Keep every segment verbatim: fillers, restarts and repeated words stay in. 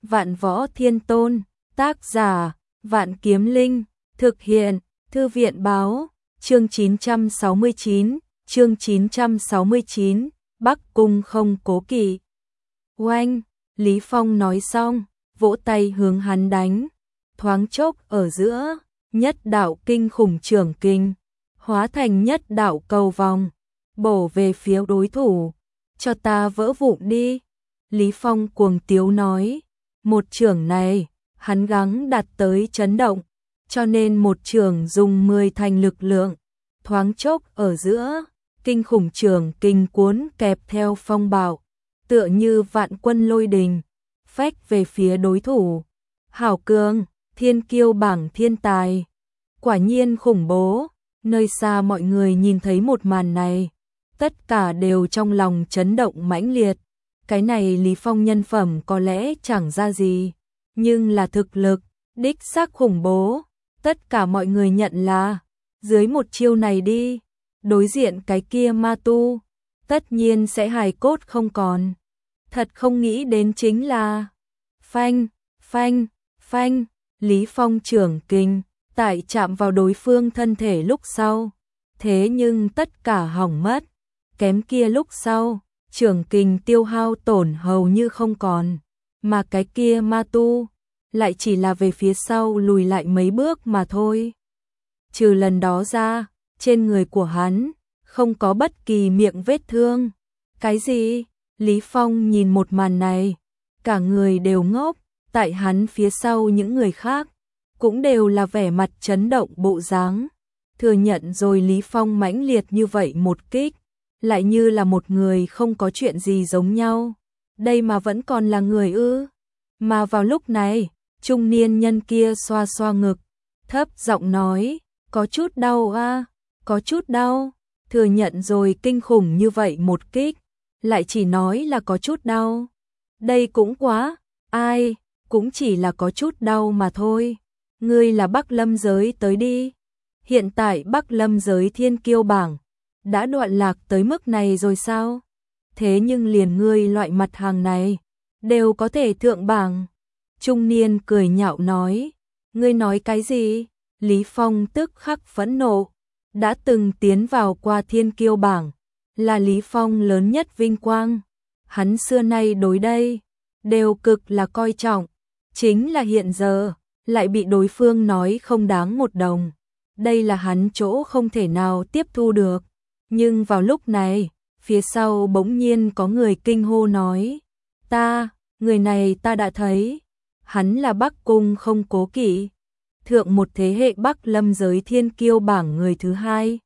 Vạn Võ Thiên Tôn, tác giả, Vạn Kiếm Linh, thực hiện, Thư viện báo, chương chín trăm sáu mươi chín, chương chín trăm sáu mươi chín, Bắc Cung không cố kỵ. Oanh, Lý Phong nói xong, vỗ tay hướng hắn đánh, thoáng chốc ở giữa, nhất đạo kinh khủng trưởng kinh, hóa thành nhất đạo cầu vòng, bổ về phía đối thủ, cho ta vỡ vụn đi. Lý Phong cuồng tiếu nói, một chưởng này, hắn gắng đạt tới chấn động, cho nên một chưởng dùng mười thành lực lượng, thoáng chốc ở giữa, kinh khủng chưởng kinh cuốn kẹp theo phong bạo, tựa như vạn quân lôi đình, phách về phía đối thủ. Hảo cường, thiên kiêu bảng thiên tài, quả nhiên khủng bố. Nơi xa mọi người nhìn thấy một màn này, tất cả đều trong lòng chấn động mãnh liệt. Cái này Lý Phong nhân phẩm có lẽ chẳng ra gì, nhưng là thực lực, đích xác khủng bố. Tất cả mọi người nhận là, dưới một chiêu này đi, đối diện cái kia ma tu, tất nhiên sẽ hài cốt không còn. Thật không nghĩ đến chính là, phanh, phanh, phanh, Lý Phong trưởng kinh, tại chạm vào đối phương thân thể lúc sau, thế nhưng tất cả hỏng mất, kém kia lúc sau, trưởng kình tiêu hao tổn hầu như không còn, mà cái kia ma tu, lại chỉ là về phía sau lùi lại mấy bước mà thôi. Trừ lần đó ra, trên người của hắn, không có bất kỳ miệng vết thương. Cái gì? Lý Phong nhìn một màn này, cả người đều ngốc, tại hắn phía sau những người khác, cũng đều là vẻ mặt chấn động bộ dáng. Thừa nhận rồi Lý Phong mãnh liệt như vậy một kích, lại như là một người không có chuyện gì giống nhau. Đây mà vẫn còn là người ư? Mà vào lúc này, trung niên nhân kia xoa xoa ngực, thấp giọng nói, có chút đau a, có chút đau. Thừa nhận rồi kinh khủng như vậy một kích, lại chỉ nói là có chút đau. Đây cũng quá, ai, cũng chỉ là có chút đau mà thôi. Ngươi là Bắc Lâm giới tới đi. Hiện tại Bắc Lâm giới thiên kiêu bảng đã đoạn lạc tới mức này rồi sao? Thế nhưng liền ngươi loại mặt hàng này đều có thể thượng bảng. Trung niên cười nhạo nói, ngươi nói cái gì? Lý Phong tức khắc phẫn nộ, đã từng tiến vào qua thiên kiêu bảng, là Lý Phong lớn nhất vinh quang. Hắn xưa nay đối đây đều cực là coi trọng, chính là hiện giờ lại bị đối phương nói không đáng một đồng. Đây là hắn chỗ không thể nào tiếp thu được. Nhưng vào lúc này, phía sau bỗng nhiên có người kinh hô nói, ta, người này ta đã thấy, hắn là Bắc Cung không cố kỵ, thượng một thế hệ Bắc Lâm giới thiên kiêu bảng người thứ hai.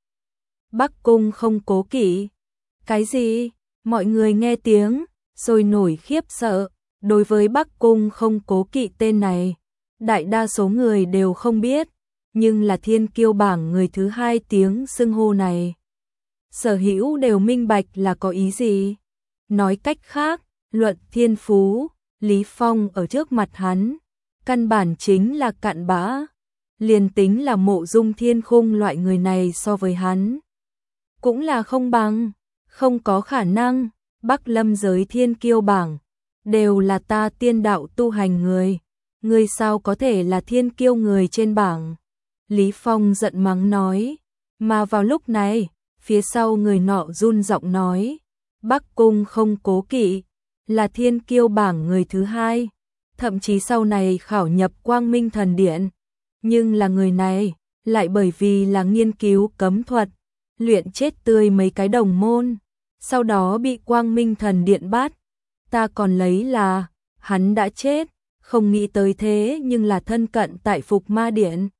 Bắc Cung không cố kỵ? Cái gì? Mọi người nghe tiếng, rồi nổi khiếp sợ. Đối với Bắc Cung không cố kỵ tên này, đại đa số người đều không biết, nhưng là thiên kiêu bảng người thứ hai tiếng xưng hô này, sở hữu đều minh bạch là có ý gì. Nói cách khác, luận thiên phú, Lý Phong ở trước mặt hắn, căn bản chính là cặn bã. Liền tính là Mộ Dung Thiên Khung loại người này so với hắn, cũng là không bằng, không có khả năng. Bắc Lâm giới thiên kiêu bảng đều là ta tiên đạo tu hành người, ngươi sao có thể là thiên kiêu người trên bảng? Lý Phong giận mắng nói, mà vào lúc này, phía sau người nọ run giọng nói, Bắc Cung không cố kỵ, là thiên kiêu bảng người thứ hai, thậm chí sau này khảo nhập Quang Minh Thần Điện, nhưng là người này, lại bởi vì là nghiên cứu cấm thuật, luyện chết tươi mấy cái đồng môn, sau đó bị Quang Minh Thần Điện bắt. Ta còn lấy là, hắn đã chết, không nghĩ tới thế nhưng là thân cận tại Phục Ma Điện.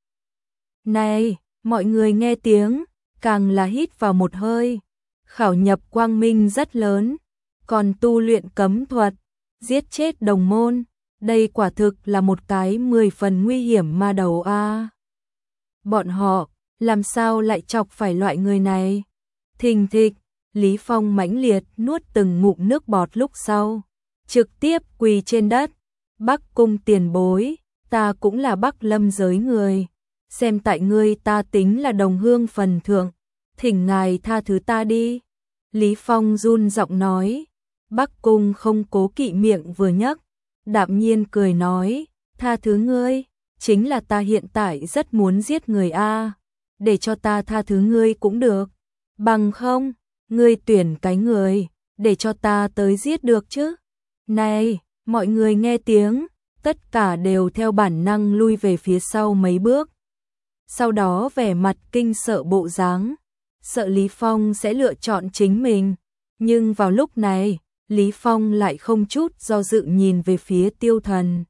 Này, mọi người nghe tiếng, càng là hít vào một hơi. Khảo nhập Quang Minh rất lớn, còn tu luyện cấm thuật, giết chết đồng môn, đây quả thực là một cái mười phần nguy hiểm ma đầu a. À. Bọn họ, làm sao lại chọc phải loại người này? Thình thịch, Lý Phong mãnh liệt nuốt từng ngụm nước bọt lúc sau, trực tiếp quỳ trên đất. Bắc Cung tiền bối, ta cũng là Bắc Lâm giới người, xem tại ngươi ta tính là đồng hương phần thượng, thỉnh ngài tha thứ ta đi. Lý Phong run giọng nói. Bắc Cung không cố kỵ miệng vừa nhấc, đạm nhiên cười nói, tha thứ ngươi, chính là ta hiện tại rất muốn giết người a, để cho ta tha thứ ngươi cũng được, bằng không, ngươi tuyển cái người, để cho ta tới giết được chứ. Này, mọi người nghe tiếng, tất cả đều theo bản năng lui về phía sau mấy bước. Sau đó vẻ mặt kinh sợ bộ dáng, sợ Lý Phong sẽ lựa chọn chính mình, nhưng vào lúc này, Lý Phong lại không chút do dự nhìn về phía Tiêu Thần.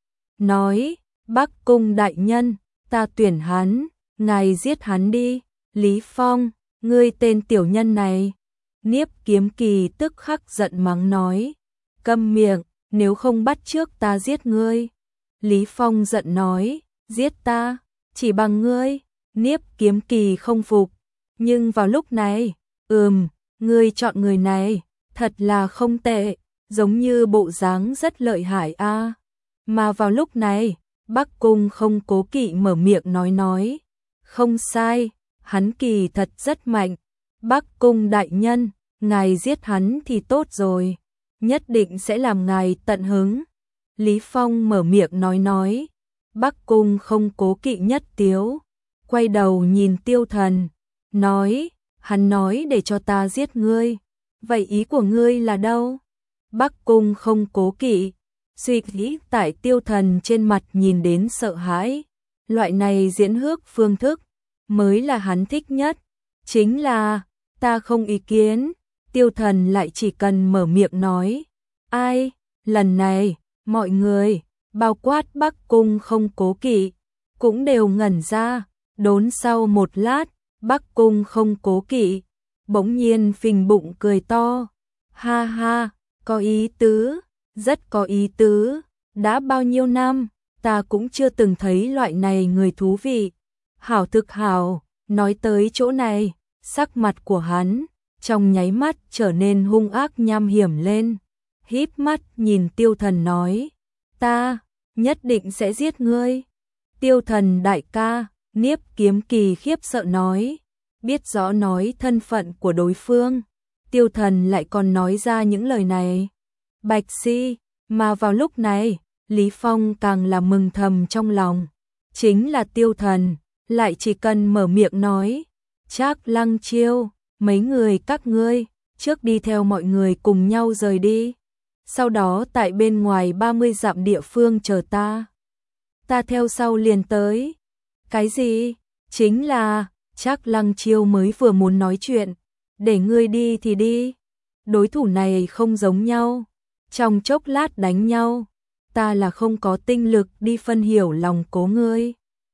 Nói, Bắc Cung đại nhân, ta tuyển hắn, ngài giết hắn đi. Lý Phong, ngươi tên tiểu nhân này. Niếp Kiếm Kỳ tức khắc giận mắng nói, câm miệng, nếu không bắt trước ta giết ngươi. Lý Phong giận nói, giết ta, chỉ bằng ngươi. Niếp Kiếm Kỳ không phục, nhưng vào lúc này, ừm, ngươi chọn người này, thật là không tệ, giống như bộ dáng rất lợi hại a. Mà vào lúc này, Bắc Cung không cố kỵ mở miệng nói nói, không sai, hắn kỳ thật rất mạnh. Bắc Cung đại nhân, ngài giết hắn thì tốt rồi, nhất định sẽ làm ngài tận hứng. Lý Phong mở miệng nói nói, Bắc Cung không cố kỵ nhất tiếu, quay đầu nhìn Tiêu Thần, nói, hắn nói để cho ta giết ngươi, vậy ý của ngươi là đâu? Bắc Cung không cố kỵ, suy nghĩ tại Tiêu Thần trên mặt nhìn đến sợ hãi, loại này diễn hước phương thức, mới là hắn thích nhất, chính là, ta không ý kiến. Tiêu Thần lại chỉ cần mở miệng nói, ai, lần này, mọi người, bao quát Bắc Cung không cố kỵ, cũng đều ngẩn ra, đốn sau một lát, Bắc Cung không cố kỵ, bỗng nhiên phình bụng cười to, ha ha, có ý tứ, rất có ý tứ, đã bao nhiêu năm, ta cũng chưa từng thấy loại này người thú vị, hảo thực hảo. Nói tới chỗ này, sắc mặt của hắn trong nháy mắt trở nên hung ác nham hiểm lên, híp mắt nhìn Tiêu Thần nói, ta nhất định sẽ giết ngươi. Tiêu Thần đại ca, Niếp Kiếm Kỳ khiếp sợ nói, biết rõ nói thân phận của đối phương, Tiêu Thần lại còn nói ra những lời này. Bạch Si, mà vào lúc này, Lý Phong càng là mừng thầm trong lòng, chính là Tiêu Thần, lại chỉ cần mở miệng nói, Trác Lăng Chiêu, mấy người các ngươi, trước đi theo mọi người cùng nhau rời đi, sau đó tại bên ngoài ba mươi dặm địa phương chờ ta. Ta theo sau liền tới. Cái gì? Chính là, Trác Lăng Chiêu mới vừa muốn nói chuyện, để ngươi đi thì đi. Đối thủ này không giống nhau, trong chốc lát đánh nhau, ta là không có tinh lực đi phân hiểu lòng cố ngươi.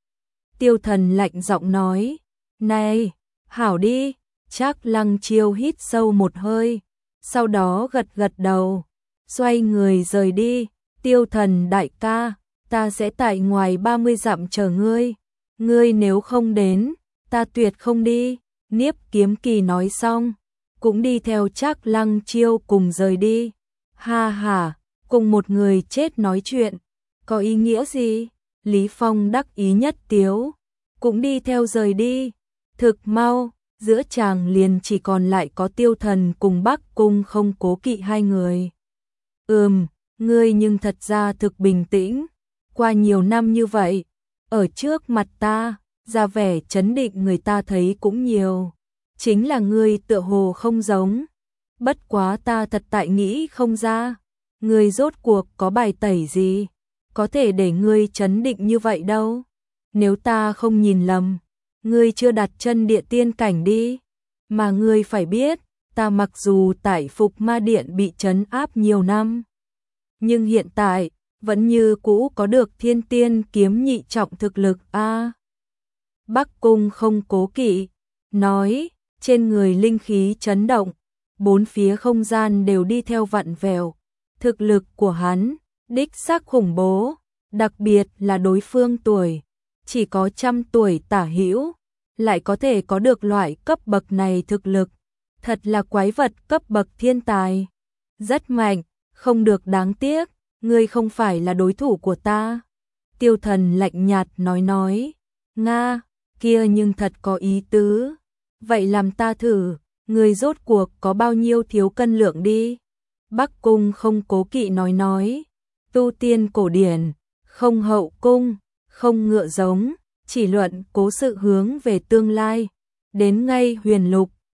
Tiêu Thần lạnh giọng nói, này, hảo đi. Trác Lăng Chiêu hít sâu một hơi, sau đó gật gật đầu, xoay người rời đi. Tiêu Thần đại ca, ta sẽ tại ngoài ba mươi dặm chờ ngươi, ngươi nếu không đến, ta tuyệt không đi. Niếp Kiếm Kỳ nói xong, cũng đi theo Trác Lăng Chiêu cùng rời đi. Ha ha, cùng một người chết nói chuyện, có ý nghĩa gì? Lý Phong đắc ý nhất tiếu, cũng đi theo rời đi. Thực mau, giữa chàng liền chỉ còn lại có Tiêu Thần cùng Bắc Cung không cố kỵ hai người. Ừm, ngươi nhưng thật ra thực bình tĩnh, qua nhiều năm như vậy, ở trước mặt ta, ra vẻ trấn định người ta thấy cũng nhiều, chính là ngươi tựa hồ không giống. Bất quá ta thật tại nghĩ không ra, ngươi rốt cuộc có bài tẩy gì, có thể để ngươi trấn định như vậy đâu. Nếu ta không nhìn lầm, ngươi chưa đặt chân địa tiên cảnh đi, mà ngươi phải biết, ta mặc dù tại Phục Ma Điện bị trấn áp nhiều năm, nhưng hiện tại, vẫn như cũ có được thiên tiên kiếm nhị trọng thực lực a. À, Bắc Cung không cố kỵ, nói, trên người linh khí chấn động, bốn phía không gian đều đi theo vặn vẹo, thực lực của hắn, đích xác khủng bố, đặc biệt là đối phương tuổi, chỉ có trăm tuổi tả hữu, lại có thể có được loại cấp bậc này thực lực, thật là quái vật cấp bậc thiên tài, rất mạnh, không được đáng tiếc, ngươi không phải là đối thủ của ta. Tiêu Thần lạnh nhạt nói nói, Nga, kia nhưng thật có ý tứ, vậy làm ta thử, ngươi rốt cuộc có bao nhiêu thiếu cân lượng đi. Bắc Cung không cố kỵ nói nói, tu tiên cổ điển, không hậu cung, không ngựa giống, chỉ luận cố sự hướng về tương lai. Đến ngay huyền lục,